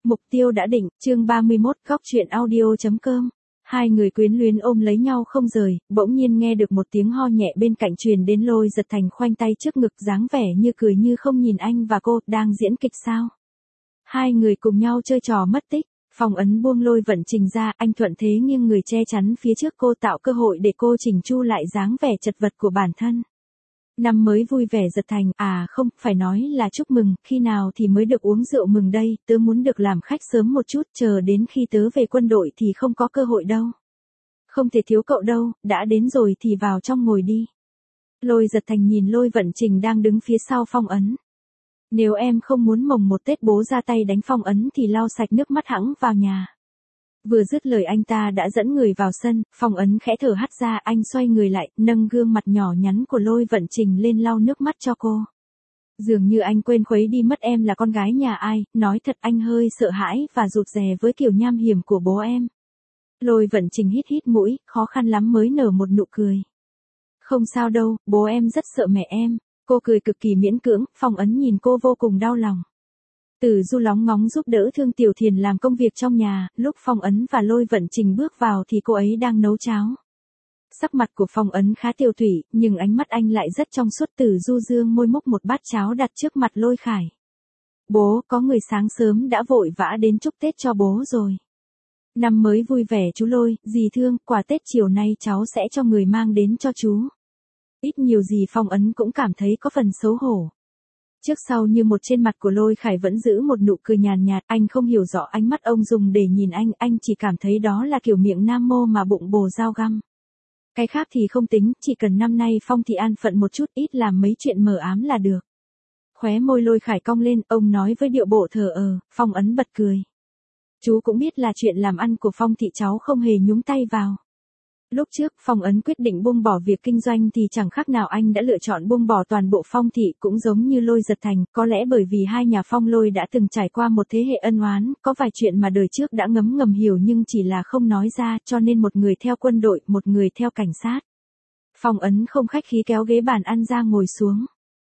Mục tiêu đã định, chương 31, góc chuyện audio.com. Hai người quyến luyến ôm lấy nhau không rời, bỗng nhiên nghe được một tiếng ho nhẹ bên cạnh truyền đến. Lôi Giật Thành khoanh tay trước ngực dáng vẻ như cười như không nhìn anh và cô, đang diễn kịch sao? Hai người cùng nhau chơi trò mất tích. Phong Ấn buông Lôi Vận Trình ra, anh thuận thế nghiêng người che chắn phía trước cô, tạo cơ hội để cô chỉnh chu lại dáng vẻ chật vật của bản thân. Năm mới vui vẻ Giật Thành, không, phải nói là chúc mừng, khi nào thì mới được uống rượu mừng đây, tớ muốn được làm khách sớm một chút, chờ đến khi tớ về quân đội thì không có cơ hội đâu. Không thể thiếu cậu đâu, đã đến rồi thì vào trong ngồi đi. Lôi Giật Thành nhìn Lôi Vận Trình đang đứng phía sau Phong Ấn. Nếu em không muốn mồng một Tết bố ra tay đánh Phong Ấn thì lau sạch nước mắt hẵng vào nhà. Vừa dứt lời anh ta đã dẫn người vào sân, Phong Ấn khẽ thở hắt ra, anh xoay người lại, nâng gương mặt nhỏ nhắn của Lôi Vận Trình lên lau nước mắt cho cô. Dường như anh quên khuấy đi mất em là con gái nhà ai, nói thật anh hơi sợ hãi và rụt rè với kiểu nham hiểm của bố em. Lôi Vận Trình hít hít mũi, khó khăn lắm mới nở một nụ cười. Không sao đâu, bố em rất sợ mẹ em. Cô cười cực kỳ miễn cưỡng, Phong Ấn nhìn cô vô cùng đau lòng. Từ Du lóng ngóng giúp đỡ Thương Tiểu Thiền làm công việc trong nhà, lúc Phong Ấn và Lôi Vận Trình bước vào thì cô ấy đang nấu cháo. Sắc mặt của Phong Ấn khá tiêu thủy, nhưng ánh mắt anh lại rất trong suốt. Từ Du dương môi múc một bát cháo đặt trước mặt Lôi Khải. Bố, có người sáng sớm đã vội vã đến chúc Tết cho bố rồi. Năm mới vui vẻ chú Lôi, dì Thương, quà Tết chiều nay cháu sẽ cho người mang đến cho chú. Ít nhiều gì Phong Ấn cũng cảm thấy có phần xấu hổ. Trước sau như một trên mặt của Lôi Khải vẫn giữ một nụ cười nhàn nhạt, anh không hiểu rõ ánh mắt ông dùng để nhìn anh chỉ cảm thấy đó là kiểu miệng nam mô mà bụng bồ dao găm. Cái khác thì không tính, chỉ cần năm nay Phong thì an phận một chút, ít làm mấy chuyện mờ ám là được. Khóe môi Lôi Khải cong lên, ông nói với điệu bộ thờ Phong Ấn bật cười. Chú cũng biết là chuyện làm ăn của Phong thị cháu không hề nhúng tay vào. Lúc trước Phong Ấn quyết định buông bỏ việc kinh doanh thì chẳng khác nào anh đã lựa chọn buông bỏ toàn bộ Phong thị, cũng giống như Lôi Giật Thành, có lẽ bởi vì hai nhà Phong Lôi đã từng trải qua một thế hệ ân oán, có vài chuyện mà đời trước đã ngấm ngầm hiểu nhưng chỉ là không nói ra, cho nên một người theo quân đội, một người theo cảnh sát. Phong Ấn không khách khí kéo ghế bàn ăn ra ngồi xuống.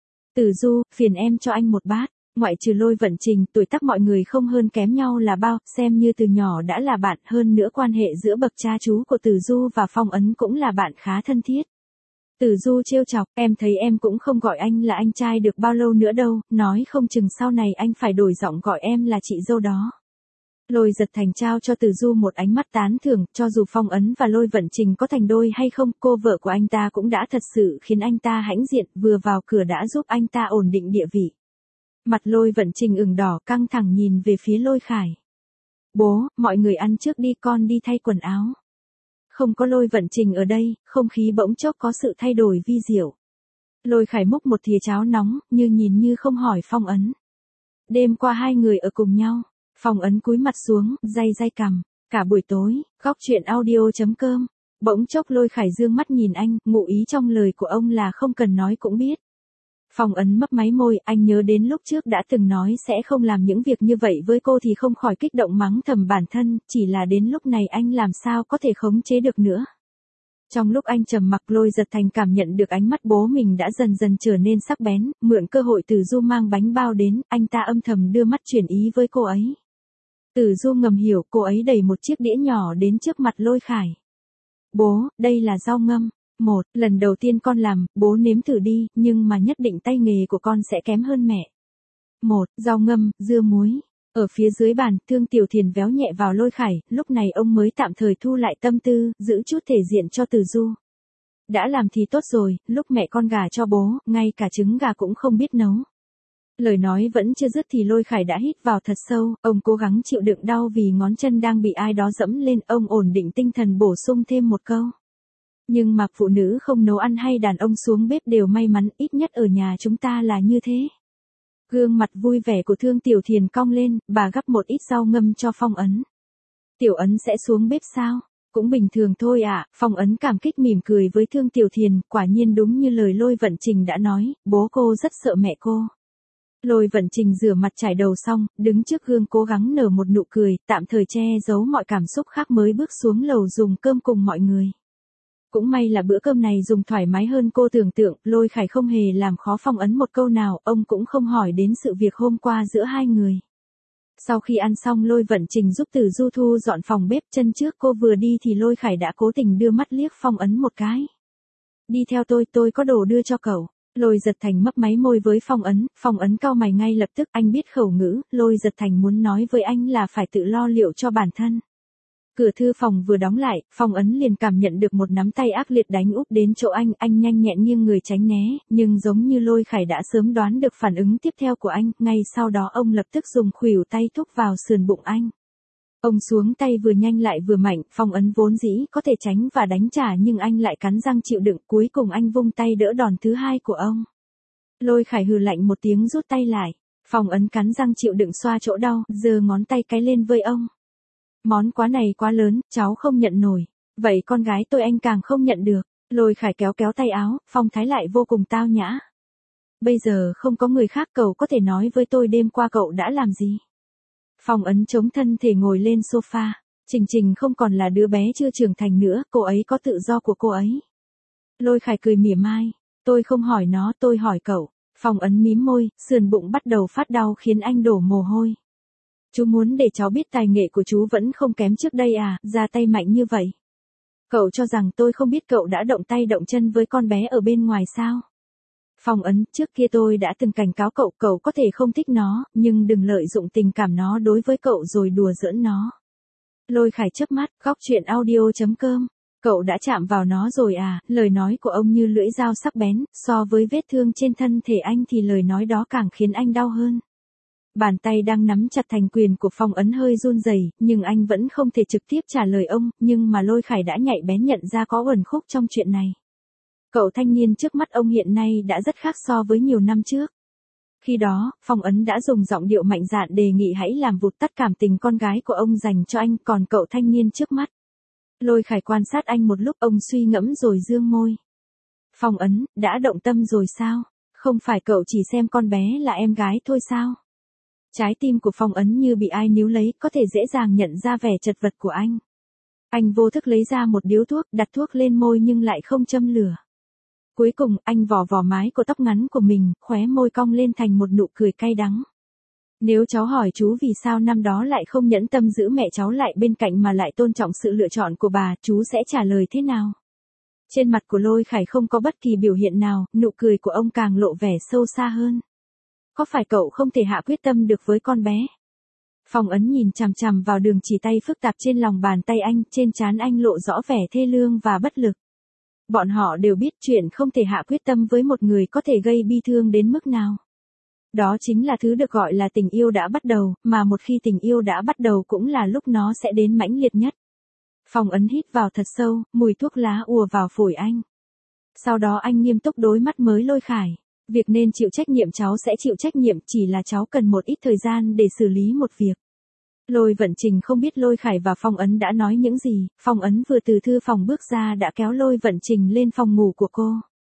Từ Du, phiền em cho anh một bát. Ngoại trừ Lôi Vận Trình, tuổi tác mọi người không hơn kém nhau là bao, xem như từ nhỏ đã là bạn, hơn nữa quan hệ giữa bậc cha chú của Từ Du và Phong Ấn cũng là bạn khá thân thiết. Từ Du trêu chọc, em thấy em cũng không gọi anh là anh trai được bao lâu nữa đâu, nói không chừng sau này anh phải đổi giọng gọi em là chị dâu đó. Lôi Giật Thành trao cho Từ Du một ánh mắt tán thưởng, cho dù Phong Ấn và Lôi Vận Trình có thành đôi hay không, cô vợ của anh ta cũng đã thật sự khiến anh ta hãnh diện, vừa vào cửa đã giúp anh ta ổn định địa vị. Mặt Lôi Vận Trình ửng đỏ, căng thẳng nhìn về phía Lôi Khải. Bố, mọi người ăn trước đi, con đi thay quần áo. Không có Lôi Vận Trình ở đây, không khí bỗng chốc có sự thay đổi vi diệu. Lôi Khải múc một thìa cháo nóng, như nhìn như không hỏi Phong Ấn. Đêm qua hai người ở cùng nhau. Phong Ấn cúi mặt xuống, day cằm. Cả buổi tối, góc chuyện audio.com. Bỗng chốc Lôi Khải dương mắt nhìn anh, ngụ ý trong lời của ông là không cần nói cũng biết. Phong Ấn mấp máy môi, anh nhớ đến lúc trước đã từng nói sẽ không làm những việc như vậy với cô thì không khỏi kích động mắng thầm bản thân, chỉ là đến lúc này anh làm sao có thể khống chế được nữa. Trong lúc anh trầm mặc, Lôi Giật Thành cảm nhận được ánh mắt bố mình đã dần dần trở nên sắc bén, mượn cơ hội Từ Du mang bánh bao đến, anh ta âm thầm đưa mắt chuyển ý với cô ấy. Từ Du ngầm hiểu, cô ấy đẩy một chiếc đĩa nhỏ đến trước mặt Lôi Khải. Bố, đây là rau ngâm. Lần đầu tiên con làm, bố nếm thử đi, nhưng mà nhất định tay nghề của con sẽ kém hơn mẹ. Rau ngâm, dưa muối. Ở phía dưới bàn, Thương Tiểu Thiền véo nhẹ vào Lôi Khải, lúc này ông mới tạm thời thu lại tâm tư, giữ chút thể diện cho Từ Du. Đã làm thì tốt rồi, lúc mẹ con gả cho bố, ngay cả trứng gà cũng không biết nấu. Lời nói vẫn chưa dứt thì Lôi Khải đã hít vào thật sâu, ông cố gắng chịu đựng đau vì ngón chân đang bị ai đó dẫm lên, ông ổn định tinh thần bổ sung thêm một câu. Nhưng mà phụ nữ không nấu ăn hay đàn ông xuống bếp đều may mắn, ít nhất ở nhà chúng ta là như thế. Gương mặt vui vẻ của Thương Tiểu Thiền cong lên, bà gắp một ít rau ngâm cho Phong Ấn. Tiểu Ấn sẽ xuống bếp sao? Cũng bình thường thôi ạ. Phong Ấn cảm kích mỉm cười với Thương Tiểu Thiền, quả nhiên đúng như lời Lôi Vận Trình đã nói, bố cô rất sợ mẹ cô. Lôi Vận Trình rửa mặt chải đầu xong, đứng trước gương cố gắng nở một nụ cười, tạm thời che giấu mọi cảm xúc khác mới bước xuống lầu dùng cơm cùng mọi người. Cũng may là bữa cơm này dùng thoải mái hơn cô tưởng tượng, Lôi Khải không hề làm khó Phong Ấn một câu nào, ông cũng không hỏi đến sự việc hôm qua giữa hai người. Sau khi ăn xong Lôi Vận Trình giúp Từ Du thu dọn phòng bếp, chân trước cô vừa đi thì Lôi Khải đã cố tình đưa mắt liếc Phong Ấn một cái. Đi theo tôi có đồ đưa cho cậu. Lôi Giật Thành mấp máy môi với Phong Ấn cau mày ngay lập tức, anh biết khẩu ngữ, Lôi Giật Thành muốn nói với anh là phải tự lo liệu cho bản thân. Cửa thư phòng vừa đóng lại, Phong Ấn liền cảm nhận được một nắm tay ác liệt đánh úp đến chỗ anh nhanh nhẹn nghiêng người tránh né, nhưng giống như Lôi Khải đã sớm đoán được phản ứng tiếp theo của anh, ngay sau đó ông lập tức dùng khuỷu tay thúc vào sườn bụng anh. Ông xuống tay vừa nhanh lại vừa mạnh, Phong Ấn vốn dĩ có thể tránh và đánh trả nhưng anh lại cắn răng chịu đựng, cuối cùng anh vung tay đỡ đòn thứ hai của ông. Lôi Khải hừ lạnh một tiếng rút tay lại, Phong Ấn cắn răng chịu đựng xoa chỗ đau, giơ ngón tay cái lên với ông. Món quà này quá lớn, cháu không nhận nổi. Vậy con gái tôi anh càng không nhận được. Lôi Khải kéo tay áo, phong thái lại vô cùng tao nhã. Bây giờ không có người khác, cậu có thể nói với tôi đêm qua cậu đã làm gì? Phong Ấn chống thân thể ngồi lên sofa. Trình không còn là đứa bé chưa trưởng thành nữa, cô ấy có tự do của cô ấy. Lôi Khải cười mỉa mai. Tôi không hỏi nó, tôi hỏi cậu. Phong Ấn mím môi, sườn bụng bắt đầu phát đau khiến anh đổ mồ hôi. Chú muốn để cháu biết tài nghệ của chú vẫn không kém trước đây à, ra tay mạnh như vậy. Cậu cho rằng tôi không biết cậu đã động tay động chân với con bé ở bên ngoài sao? Phong Ấn, trước kia tôi đã từng cảnh cáo cậu, cậu có thể không thích nó, nhưng đừng lợi dụng tình cảm nó đối với cậu rồi đùa giỡn nó. Lôi Khải chớp mắt, góc chuyện audio.com. Cậu đã chạm vào nó rồi à, lời nói của ông như lưỡi dao sắc bén, so với vết thương trên thân thể anh thì lời nói đó càng khiến anh đau hơn. Bàn tay đang nắm chặt thành quyền của Phong Ấn hơi run rẩy, nhưng anh vẫn không thể trực tiếp trả lời ông, nhưng mà Lôi Khải đã nhạy bén nhận ra có uẩn khúc trong chuyện này. Cậu thanh niên trước mắt ông hiện nay đã rất khác so với nhiều năm trước. Khi đó, Phong Ấn đã dùng giọng điệu mạnh dạn đề nghị hãy làm vụt tắt cảm tình con gái của ông dành cho anh, còn cậu thanh niên trước mắt. Lôi Khải quan sát anh một lúc, ông suy ngẫm rồi dương môi. Phong Ấn, đã động tâm rồi sao? Không phải cậu chỉ xem con bé là em gái thôi sao? Trái tim của Phong Ấn như bị ai níu lấy, có thể dễ dàng nhận ra vẻ chật vật của anh. Anh vô thức lấy ra một điếu thuốc, đặt thuốc lên môi nhưng lại không châm lửa. Cuối cùng, anh vò mái của tóc ngắn của mình, khóe môi cong lên thành một nụ cười cay đắng. Nếu cháu hỏi chú vì sao năm đó lại không nhẫn tâm giữ mẹ cháu lại bên cạnh mà lại tôn trọng sự lựa chọn của bà, chú sẽ trả lời thế nào? Trên mặt của Lôi Khải không có bất kỳ biểu hiện nào, nụ cười của ông càng lộ vẻ sâu xa hơn. Có phải cậu không thể hạ quyết tâm được với con bé? Phong Ấn nhìn chằm chằm vào đường chỉ tay phức tạp trên lòng bàn tay anh, trên trán anh lộ rõ vẻ thê lương và bất lực. Bọn họ đều biết chuyện không thể hạ quyết tâm với một người có thể gây bi thương đến mức nào. Đó chính là thứ được gọi là tình yêu đã bắt đầu, mà một khi tình yêu đã bắt đầu cũng là lúc nó sẽ đến mãnh liệt nhất. Phong Ấn hít vào thật sâu, mùi thuốc lá ùa vào phổi anh. Sau đó anh nghiêm túc đối mắt mới Lôi Khải. Việc nên chịu trách nhiệm cháu sẽ chịu trách nhiệm, chỉ là cháu cần một ít thời gian để xử lý một việc. Lôi Vận Trình không biết Lôi Khải và Phong Ấn đã nói những gì, Phong Ấn vừa từ thư phòng bước ra đã kéo Lôi Vận Trình lên phòng ngủ của cô.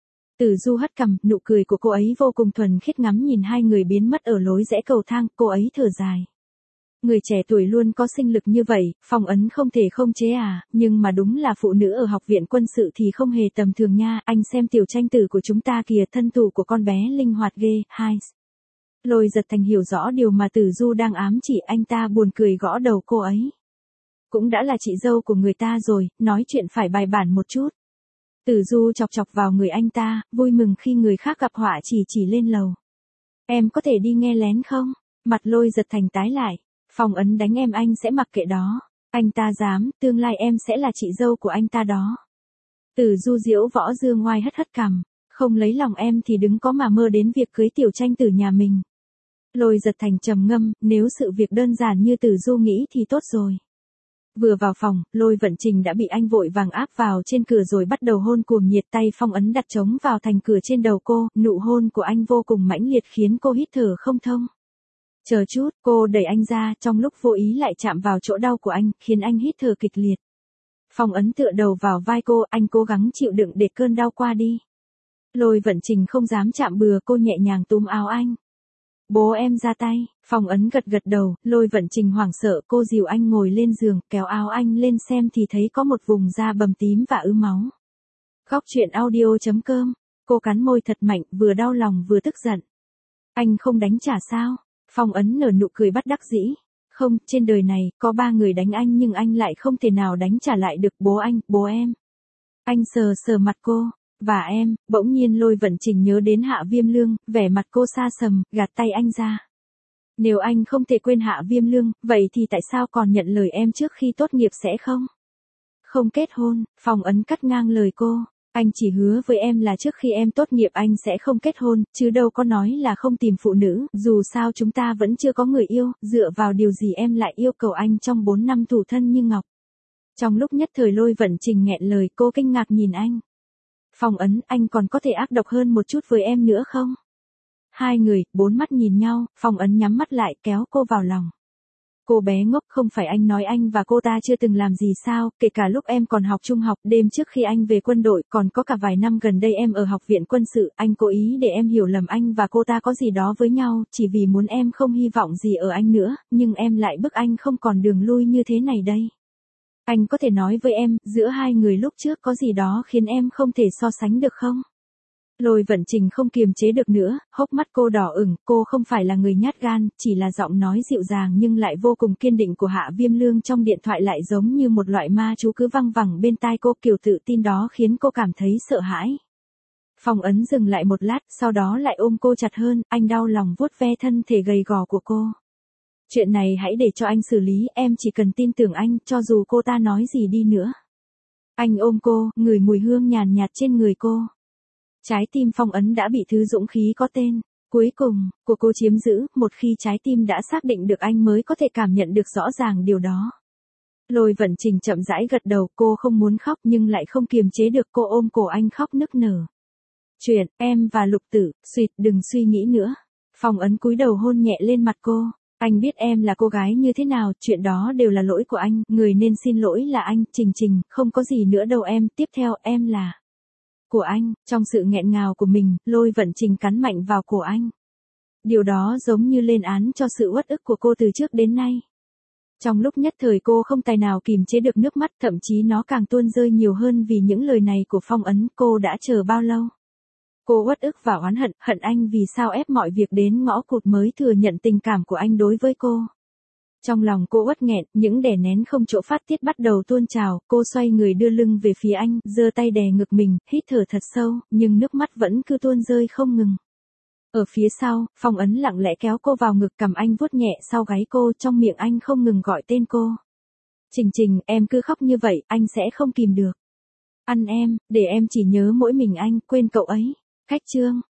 Từ Du hất cằm, nụ cười của cô ấy vô cùng thuần khiết, ngắm nhìn hai người biến mất ở lối rẽ cầu thang, cô ấy thở dài. Người trẻ tuổi luôn có sinh lực như vậy, Phong Ấn không thể không chế à, nhưng mà đúng là phụ nữ ở học viện quân sự thì không hề tầm thường nha, anh xem tiểu tranh tử của chúng ta kìa, thân thủ của con bé linh hoạt ghê, hai. Lôi Giật Thành hiểu rõ điều mà Từ Du đang ám chỉ, anh ta buồn cười gõ đầu cô ấy. Cũng đã là chị dâu của người ta rồi, nói chuyện phải bài bản một chút. Từ Du chọc chọc vào người anh ta, vui mừng khi người khác gặp họa chỉ lên lầu. Em có thể đi nghe lén không? Mặt Lôi Giật Thành tái lại. Phong Ấn đánh em anh sẽ mặc kệ đó. Anh ta dám, tương lai em sẽ là chị dâu của anh ta đó. Từ Du diễu võ dương ngoai hất cằm. Không lấy lòng em thì đừng có mà mơ đến việc cưới tiểu tranh tử nhà mình. Lôi Giật Thành trầm ngâm, nếu sự việc đơn giản như Từ Du nghĩ thì tốt rồi. Vừa vào phòng, Lôi Vận Trình đã bị anh vội vàng áp vào trên cửa rồi bắt đầu hôn cuồng nhiệt, tay Phong Ấn đặt trống vào thành cửa trên đầu cô, nụ hôn của anh vô cùng mãnh liệt khiến cô hít thở không thông. Chờ chút, cô đẩy anh ra, trong lúc vô ý lại chạm vào chỗ đau của anh, khiến anh hít thở kịch liệt. Phong Ấn tựa đầu vào vai cô, anh cố gắng chịu đựng để cơn đau qua đi. Lôi Vận Trình không dám chạm bừa, cô nhẹ nhàng túm áo anh. Bố em ra tay. Phong Ấn gật đầu, Lôi Vận Trình hoảng sợ, cô dìu anh ngồi lên giường, kéo áo anh lên xem thì thấy có một vùng da bầm tím và ứ máu. Góc chuyện audio.com. Cô cắn môi thật mạnh, vừa đau lòng vừa tức giận. Anh không đánh trả sao? Phong Ấn nở nụ cười bất đắc dĩ. Không, trên đời này, có 3 người đánh anh nhưng anh lại không thể nào đánh trả lại được bố anh, bố em. Anh sờ sờ mặt cô, và em, bỗng nhiên Lôi Vận Trình nhớ đến Hạ Viêm Lương, vẻ mặt cô xa sầm, gạt tay anh ra. Nếu anh không thể quên Hạ Viêm Lương, vậy thì tại sao còn nhận lời em trước khi tốt nghiệp sẽ không kết hôn? Phong Ấn cắt ngang lời cô. Anh chỉ hứa với em là trước khi em tốt nghiệp anh sẽ không kết hôn, chứ đâu có nói là không tìm phụ nữ, dù sao chúng ta vẫn chưa có người yêu, dựa vào điều gì em lại yêu cầu anh trong 4 năm thủ thân như ngọc. Trong lúc nhất thời Lôi Vận Trình nghẹn lời, cô kinh ngạc nhìn anh. Phong Ấn, anh còn có thể ác độc hơn một chút với em nữa không? Hai người, 4 mắt nhìn nhau, Phong Ấn nhắm mắt lại kéo cô vào lòng. Cô bé ngốc, không phải anh nói anh và cô ta chưa từng làm gì sao, kể cả lúc em còn học trung học, đêm trước khi anh về quân đội, còn có cả vài năm gần đây em ở học viện quân sự, anh cố ý để em hiểu lầm anh và cô ta có gì đó với nhau, chỉ vì muốn em không hy vọng gì ở anh nữa, nhưng em lại bức anh không còn đường lui như thế này đây. Anh có thể nói với em, giữa hai người lúc trước có gì đó khiến em không thể so sánh được không? Lôi Vận Trình không kiềm chế được nữa, hốc mắt cô đỏ ửng, cô không phải là người nhát gan, chỉ là giọng nói dịu dàng nhưng lại vô cùng kiên định của Hạ Viêm Lương trong điện thoại lại giống như một loại ma chú cứ văng vẳng bên tai cô, kiểu tự tin đó khiến cô cảm thấy sợ hãi. Phong Ấn dừng lại một lát, sau đó lại ôm cô chặt hơn, anh đau lòng vuốt ve thân thể gầy gò của cô. Chuyện này hãy để cho anh xử lý, em chỉ cần tin tưởng anh, cho dù cô ta nói gì đi nữa. Anh ôm cô, ngửi mùi hương nhàn nhạt trên người cô. Trái tim Phong Ấn đã bị thứ dũng khí có tên cuối cùng của cô chiếm giữ, một khi trái tim đã xác định được anh mới có thể cảm nhận được rõ ràng điều đó. Lôi Vận Trình chậm rãi gật đầu, cô không muốn khóc nhưng lại không kiềm chế được, cô ôm cổ anh khóc nức nở. Chuyện, em và Lục Tử, suýt, đừng suy nghĩ nữa. Phong Ấn cúi đầu hôn nhẹ lên mặt cô. Anh biết em là cô gái như thế nào, chuyện đó đều là lỗi của anh, người nên xin lỗi là anh, Trình Trình, không có gì nữa đâu em, tiếp theo em là của anh. Trong sự nghẹn ngào của mình, Lôi Vận Trình cắn mạnh vào cổ anh. Điều đó giống như lên án cho sự uất ức của cô từ trước đến nay. Trong lúc nhất thời cô không tài nào kìm chế được nước mắt, thậm chí nó càng tuôn rơi nhiều hơn vì những lời này của Phong Ấn. Cô đã chờ bao lâu? Cô uất ức và oán hận, hận anh vì sao ép mọi việc đến ngõ cụt mới thừa nhận tình cảm của anh đối với cô. Trong lòng cô uất nghẹn, những đè nén không chỗ phát tiết bắt đầu tuôn trào, cô xoay người đưa lưng về phía anh, giơ tay đè ngực mình, hít thở thật sâu, nhưng nước mắt vẫn cứ tuôn rơi không ngừng. Ở phía sau, Phong Ấn lặng lẽ kéo cô vào ngực, cầm anh vuốt nhẹ sau gáy cô, trong miệng anh không ngừng gọi tên cô. Trình Trình, em cứ khóc như vậy, anh sẽ không kìm được. Ăn em, để em chỉ nhớ mỗi mình anh, quên cậu ấy. Khách chương.